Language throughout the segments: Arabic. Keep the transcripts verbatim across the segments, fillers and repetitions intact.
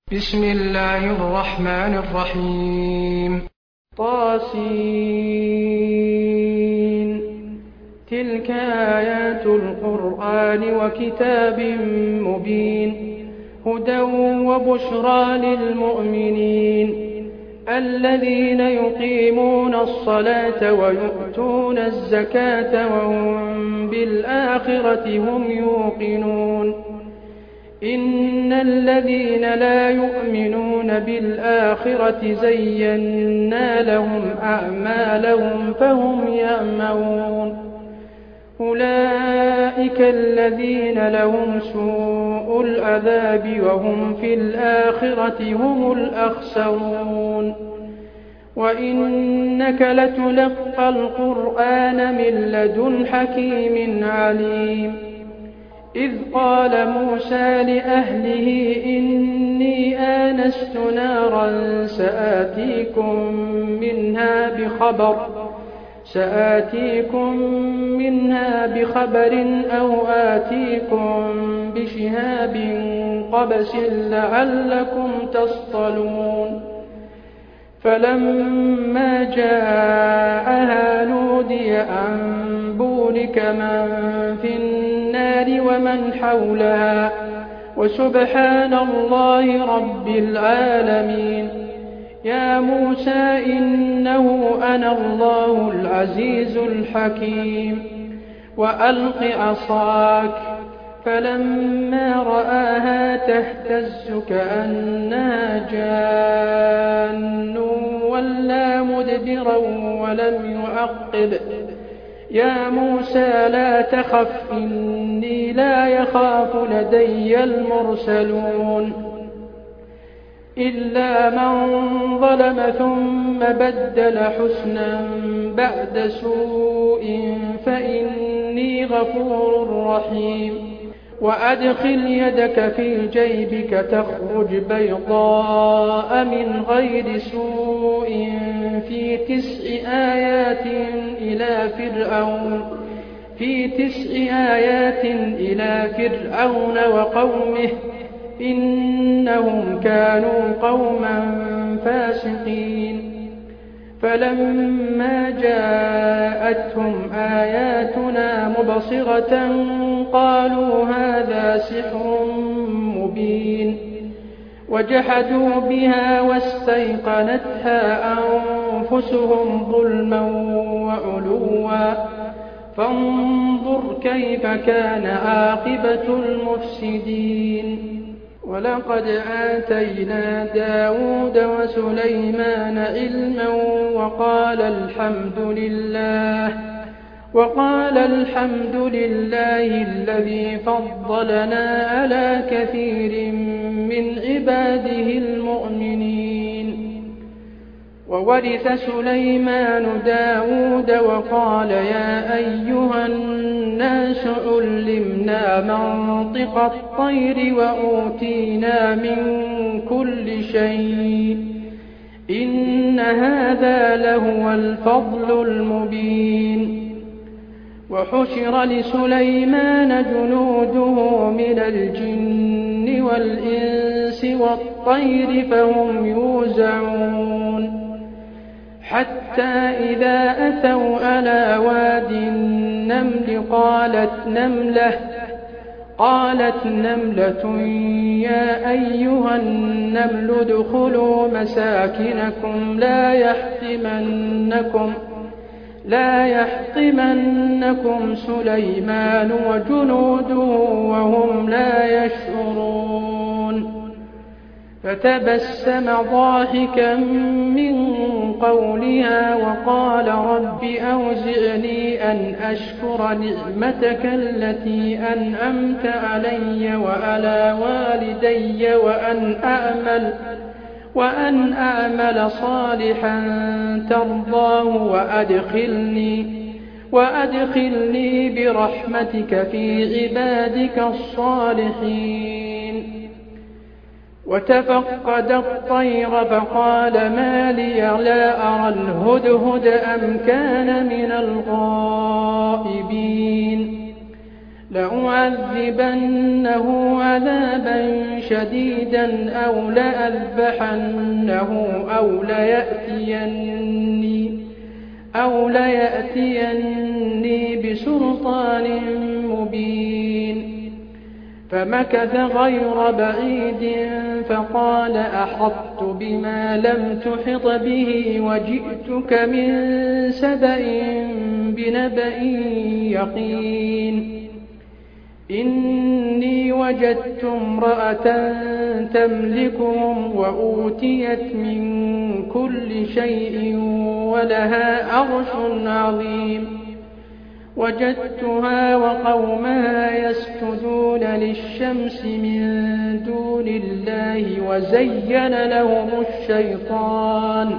بسم الله الرحمن الرحيم. طاسين. تلك آيات القرآن وكتاب مبين هدى وبشرى للمؤمنين الذين يقيمون الصلاة ويؤتون الزكاة وهم بالآخرة هم يوقنون إن الذين لا يؤمنون بالآخرة زينا لهم أعمالهم فهم يأمرون أولئك الذين لهم سوء العذاب وهم في الآخرة هم الأخسرون وإنك لتلقى القرآن من لدن حكيم عليم إذ قال موسى لأهله إني آنست نارا سآتيكم منها بخبر سآتيكم منها بخبر أو آتيكم بشهاب قبس لعلكم تصطلون فلما جاءها نودي أن بورك من في النار ومن حولها وسبحان الله رب العالمين يا موسى إنه أنا الله العزيز الحكيم وألق عصاك فلما رآها تهتز كأنها جان ولا مدبرا ولم يعقب يا موسى لا تخف إني لا يخاف لدي المرسلون إلا من ظلم ثم بدل حسنا بعد سوء فإني غفور رحيم وأدخل يدك في جيبك تخرج بيضاء من غير سوء في تسع آيات إلى فرعون في تسع آيات إلى فرعون وقومه إنهم كانوا قوما فاسقين فلما جاءتهم آياتنا مبصرة قالوا هذا سحر مبين وجحدوا بها واستيقنتها أنفسهم ظلما وعلوا فانظر كيف كان عاقبة المفسدين ولقد آتينا داود وسليمان علما وقال الحمد لله وقال الحمد لله الذي فضلنا على كثير من عباده المؤمنين وورث سليمان داود وقال يا أيها الناس علمنا منطق الطير وأوتينا من كل شيء إن هذا لهو الفضل المبين وحشر لسليمان جنوده من الجن والإنس والطير فهم يوزعون حتى إذا أتوا على واد النمل قالت نملة قالت نملة يا أيها النمل ادخلوا مساكنكم لا يحطمنكم لا يحطمنكم سليمان وجنوده وهم لا يشعرون فتبسم ضاحكا من قولها وقال رب أوزعني أن أشكر نعمتك التي أنعمت علي وعلى والدي وأن أعمل وأن أعمل صالحا ترضاه وأدخلني وأدخلني برحمتك في عبادك الصالحين وتفقد الطير فقال ما لي لا أرى الهدهد أم كان من الغائبين لأعذبنه عذابا شديدا أو لأذبحنه أو ليأتيني, أو ليأتيني بسلطان مبين. فمكث غير بعيد فقال أحطت بما لم تحط به وجئتك من سبأ بنبأ يقين. إني وجدت امرأة تملكهم وأوتيت من كل شيء ولها عرش عظيم. وجدتها وقومها يسجدون للشمس من دون الله وزين لهم الشيطان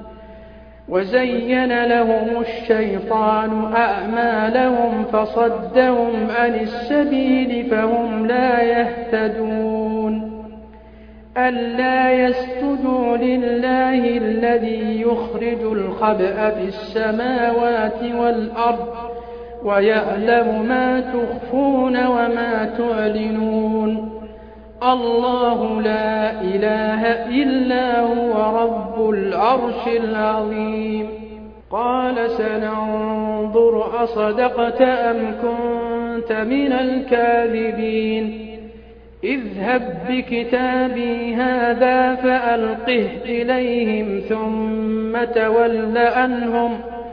وزين لهم الشيطان أعمالهم فصدهم عن السبيل فهم لا يهتدون. ألا يسجدوا لله الذي يخرج الخبأ في السماوات والأرض ويعلم ما تخفون وما تعلنون. الله لا إله إلا هو رب العرش العظيم. قال سننظر أصدقت أم كنت من الكاذبين. اذهب بكتابي هذا فألقه إليهم ثم تول عنهم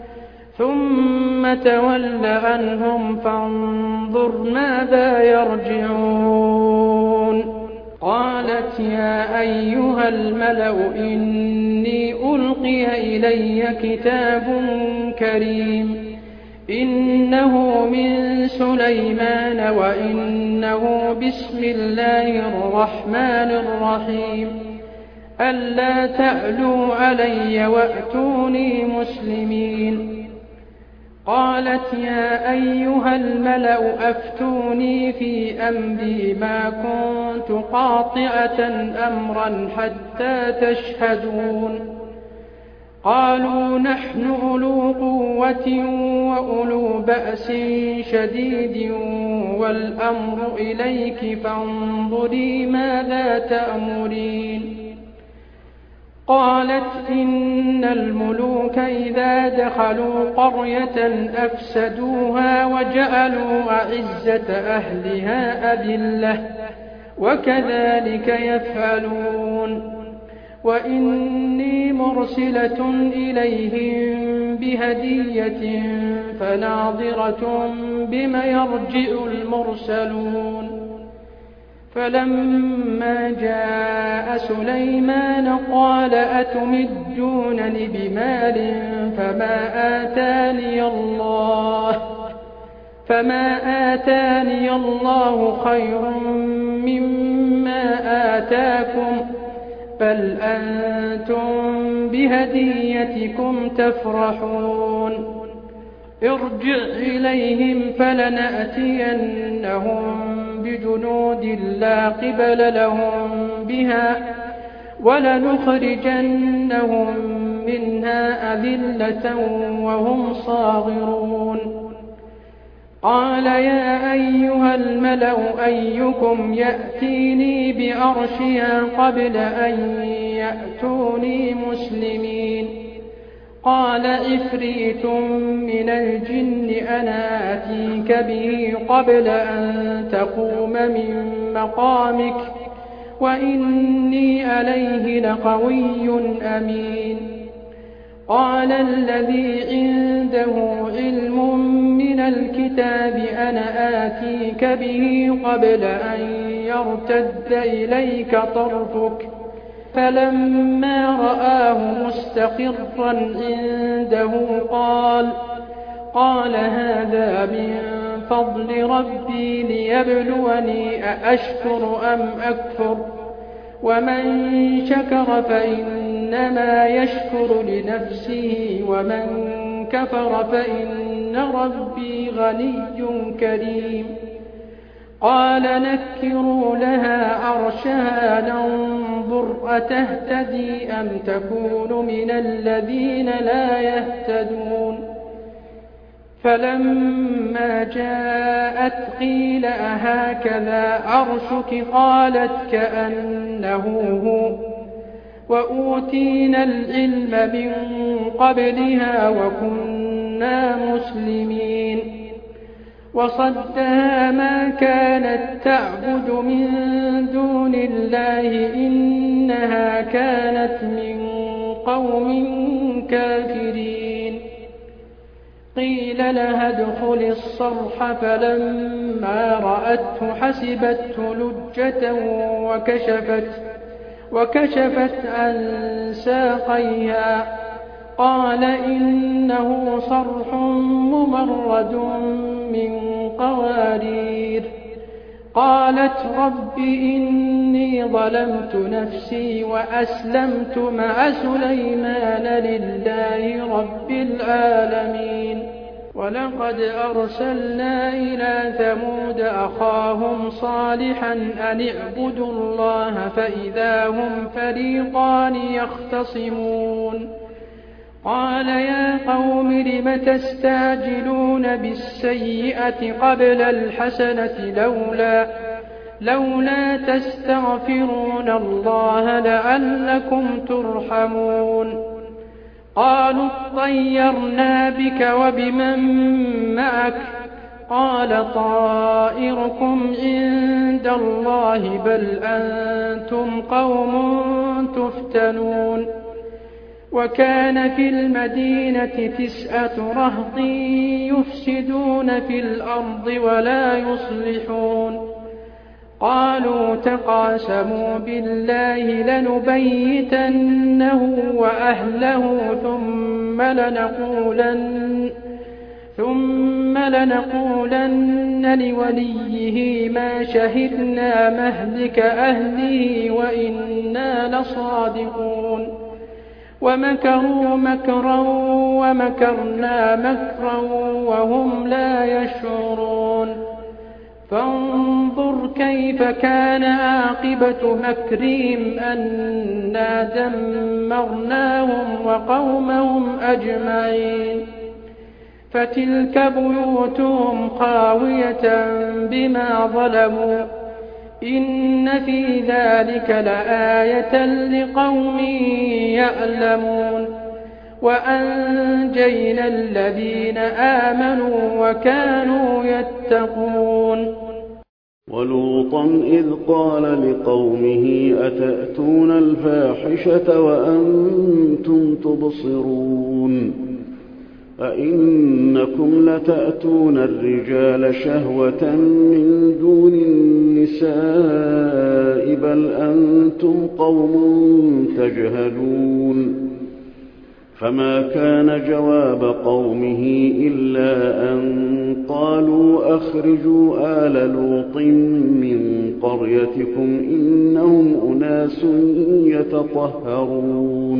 ثم تول عنهم فانظر ماذا يرجعون. قالت يا أيها الملأ إني ألقي إلي كتاب كريم إنه من سليمان وإنه بسم الله الرحمن الرحيم ألا تعلوا علي وأتوني مسلمين. قالت يا أيها الملأ أفتوني في أمري ما كنت قاطعة أمرا حتى تشهدون. قالوا نحن أولو قوة وأولو بأس شديد والأمر إليك فانظري ماذا تأمرين. قالت إن الملوك إذا دخلوا قرية أفسدوها وجعلوا أعزة أهلها أذلة وكذلك يفعلون. وإني مرسلة إليهم بهدية فناظرة بم يرجع المرسلون. فلما جاء سليمان قال أتمدونني بمال فما آتاني الله فما آتاني الله خير مما آتاكم بل أنتم بهديتكم تفرحون. ارجع إليهم فلنأتينهم بجنود لا قبل لهم بها ولنخرجنهم منها أذلة وهم صاغرون. قال يا أيها الملأ أيكم يأتيني بأرشها قبل أن يأتوني مسلمين. قال عفريت من الجن أنا آتيك به قبل أن تقوم من مقامك وإني عليه لقوي أمين. قال الذي عنده علم من الكتاب أنا آتيك به قبل أن يرتد إليك طرفك فلما رآه مستقرا عنده قال قال هذا من فضل ربي ليبلوني أأشكر أم أكفر ومن شكر فإنما يشكر لنفسه ومن كفر فإن ربي غني كريم. قال نكروا لها عرشها ننظر أتهتدي أم تكون من الذين لا يهتدون. فلما جاءت قيل أهكذا عرشك قالت كأنه هو وأوتينا العلم من قبلها وكنا مسلمين وصدها ما كانت تعبد من دون الله إنها كانت من قوم كافرين قيل لها ادخل الصرح فلما رأته حسبته لجة وكشفت, وكشفت عن ساقيها قال إنه صرح ممرد من قوارير قالت رب إني ظلمت نفسي وأسلمت مع سليمان لله رب العالمين ولقد أرسلنا إلى ثمود أخاهم صالحا أن اعبدوا الله فإذا هم فريقان يختصمون قال يا قوم لم تستعجلون بالسيئة قبل الحسنة لولا, لولا تستغفرون الله لعلكم ترحمون قالوا اطيرنا بك وبمن معك قال طائركم عند الله بل أنتم قوم تفتنون وكان في المدينة تسعة رهط يفسدون في الأرض ولا يصلحون قالوا تقاسموا بالله لنبيتنه وأهله ثم لنقولن, ثم لنقولن لوليه ما شهدنا مهلك أهله وإنا لصادقون ومكروا مكرا ومكرنا مكرا وهم لا يشعرون فانظر كيف كان عاقبة مكرهم أنا دمرناهم وقومهم أجمعين فتلك بيوتهم خاوية بما ظلموا إن في ذلك لآية لقوم يعلمون وأنجينا الذين آمنوا وكانوا يتقون ولوطا إذ قال لقومه أتأتون الفاحشة وأنتم تبصرون أئنكم لتأتون الرجال شهوة من دون النساء بل أنتم قوم تجهلون فما كان جواب قومه إلا أن قالوا أخرجوا آل لوط من قريتكم إنهم أناس يتطهرون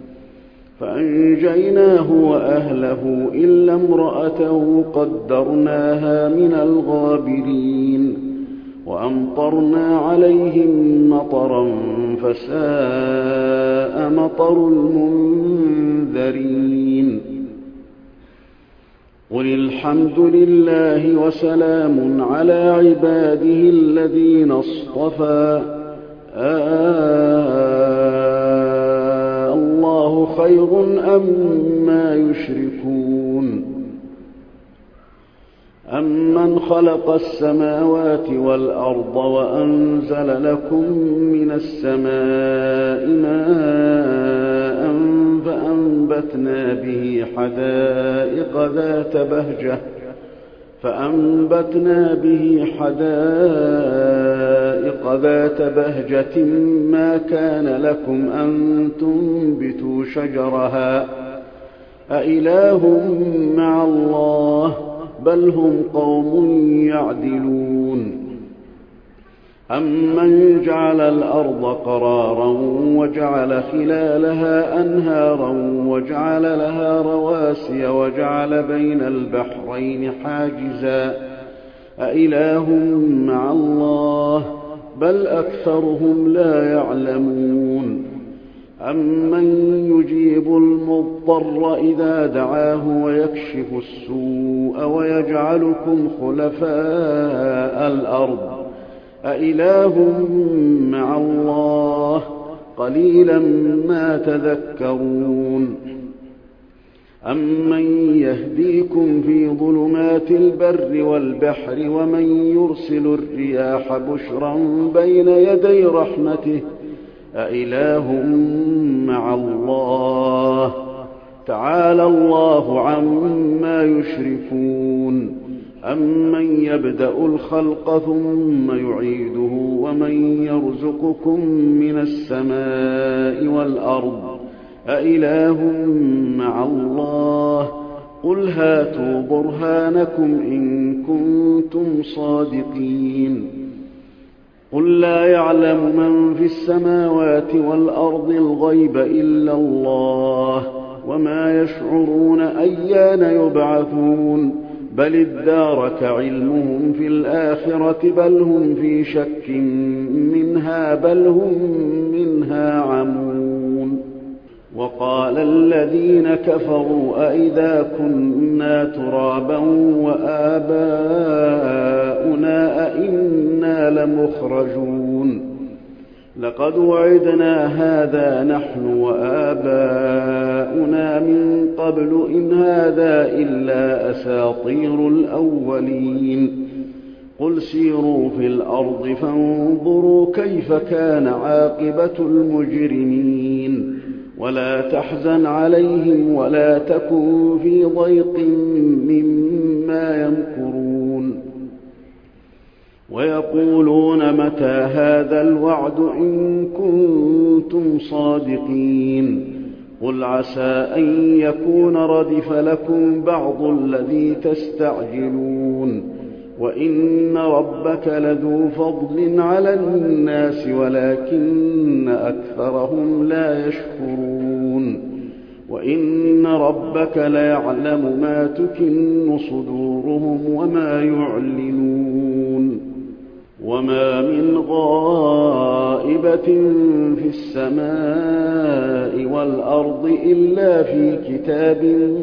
فأنجيناه وأهله إلا امرأته قدرناها من الغابرين وأمطرنا عليهم مطرا فساء مطر المنذرين قل الحمد لله وسلام على عباده الذين اصطفى آه الله خير أما يشركون أمن خلق السماوات والأرض وأنزل لكم من السماء ماء فأنبتنا به حدائق ذات بهجة فأنبتنا به حدائق ذات بهجة ما كان لكم أن تنبتوا شجرها أإله مع الله بل هم قوم يعدلون أمن جعل الأرض قرارا وجعل خلالها أنهارا وجعل لها رواسي وجعل بين البحرين حاجزا أإله مع الله بل أكثرهم لا يعلمون أَمَّن يُجِيبُ الْمُضْطَرَّ إِذَا دَعَاهُ وَيَكْشِفُ السُّوءَ وَيَجْعَلُكُمْ خُلَفَاءَ الْأَرْضِ أَإِلَٰهٌ مَّعَ اللَّهِ قَلِيلًا مَّا تَذَكَّرُونَ أَمَّن يَهْدِيكُمْ فِي ظُلُمَاتِ الْبَرِّ وَالْبَحْرِ وَمَن يُرْسِلُ الرِّيَاحَ بُشْرًا بَيْنَ يَدَيْ رَحْمَتِهِ أإله مع الله تعالى الله عما يشركون أمن يبدأ الخلق ثم يعيده ومن يرزقكم من السماء والأرض أإله مع الله قل هاتوا برهانكم إن كنتم صادقين قل لا يعلم من في السماوات والأرض الغيب إلا الله وما يشعرون أيان يبعثون بل ادارك علمهم في الآخرة بل هم في شك منها بل هم منها عمون وقال الذين كفروا أئذا كنا ترابا وآباؤنا أئنا لمخرجون لقد وعدنا هذا نحن وآباؤنا من قبل إن هذا إلا أساطير الأولين قل سيروا في الأرض فانظروا كيف كان عاقبة المجرمين ولا تحزن عليهم ولا تكن في ضيق مما يمكرون ويقولون متى هذا الوعد إن كنتم صادقين قل عسى أن يكون ردف لكم بعض الذي تستعجلون وإن ربك لذو فضل على الناس ولكن أكثرهم لا يشكرون وإن ربك ليعلم ما تكن صدورهم وما يعلنون وما من غائبة في السماء والأرض إلا في كتاب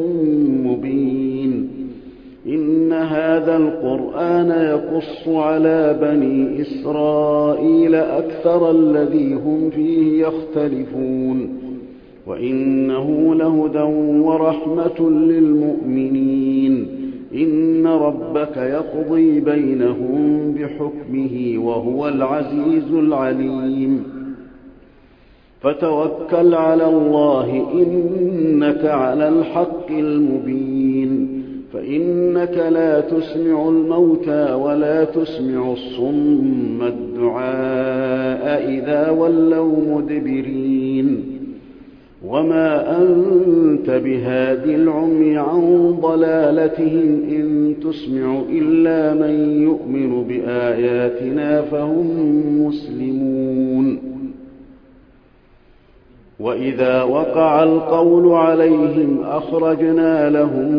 مبين إن هذا القرآن يقص على بني إسرائيل أكثر الذي هم فيه يختلفون وإنه لهدى ورحمة للمؤمنين إن ربك يقضي بينهم بحكمه وهو العزيز العليم فتوكل على الله إنك على الحق المبين فإنك لا تسمع الموتى ولا تسمع الصم الدعاء إذا ولوا مدبرين وما أنت بهاد العمي عن ضلالتهم إن تسمع إلا من يؤمن بآياتنا فهم مسلمون وإذا وقع القول عليهم أخرجنا لهم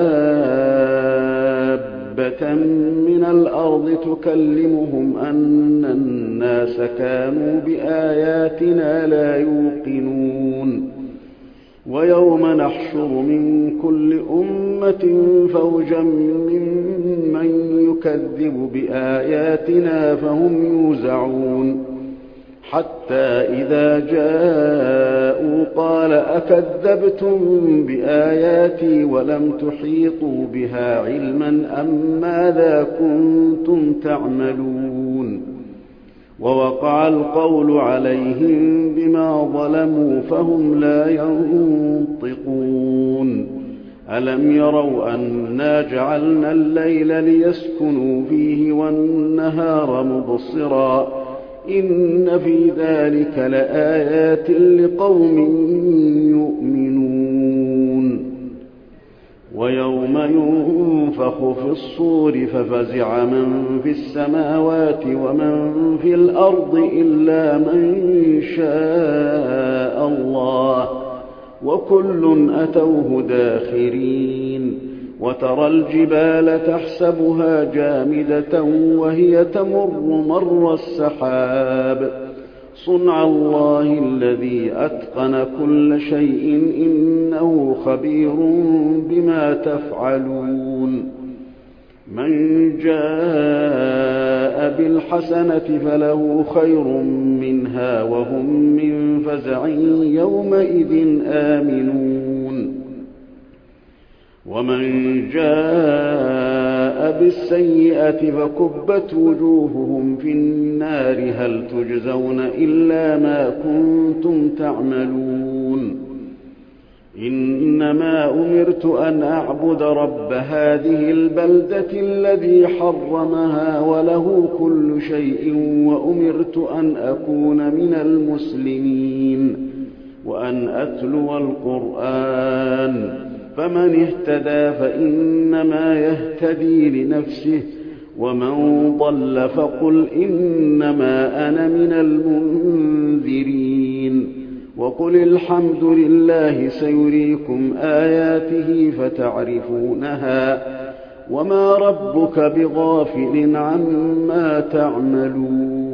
دابة من الأرض تكلمهم أن الناس كانوا بآياتنا لا يوقنون ويوم نحشر من كل أمة فوجا ممن يكذب بآياتنا فهم يوزعون حتى إذا جاءوا قال أكذبتم بآياتي ولم تحيطوا بها علما أم ماذا كنتم تعملون ووقع القول عليهم بما ظلموا فهم لا ينطقون ألم يروا أنا جعلنا الليل ليسكنوا فيه والنهار مبصرا إن في ذلك لآيات لقوم يؤمنون ويوم ينفخ في الصور ففزع من في السماوات ومن في الأرض إلا من شاء الله وكل أتوه داخرين وترى الجبال تحسبها جامدة وهي تمر مر السحاب صنع الله الذي أتقن كل شيء إنه خبير بما تفعلون من جاء بالحسنة فله خير منها وهم من فزع يومئذ آمنون ومن جاء بالسيئة فكبت وجوههم في النار هل تجزون إلا ما كنتم تعملون إنما أمرت أن أعبد رب هذه البلدة الذي حرمها وله كل شيء وأمرت أن أكون من المسلمين وأن أتلو القرآن فمن اهتدى فإنما يهتدي لنفسه ومن ضل فقل إنما أنا من المنذرين وقل الحمد لله سيريكم آياته فتعرفونها وما ربك بغافل عما تعملون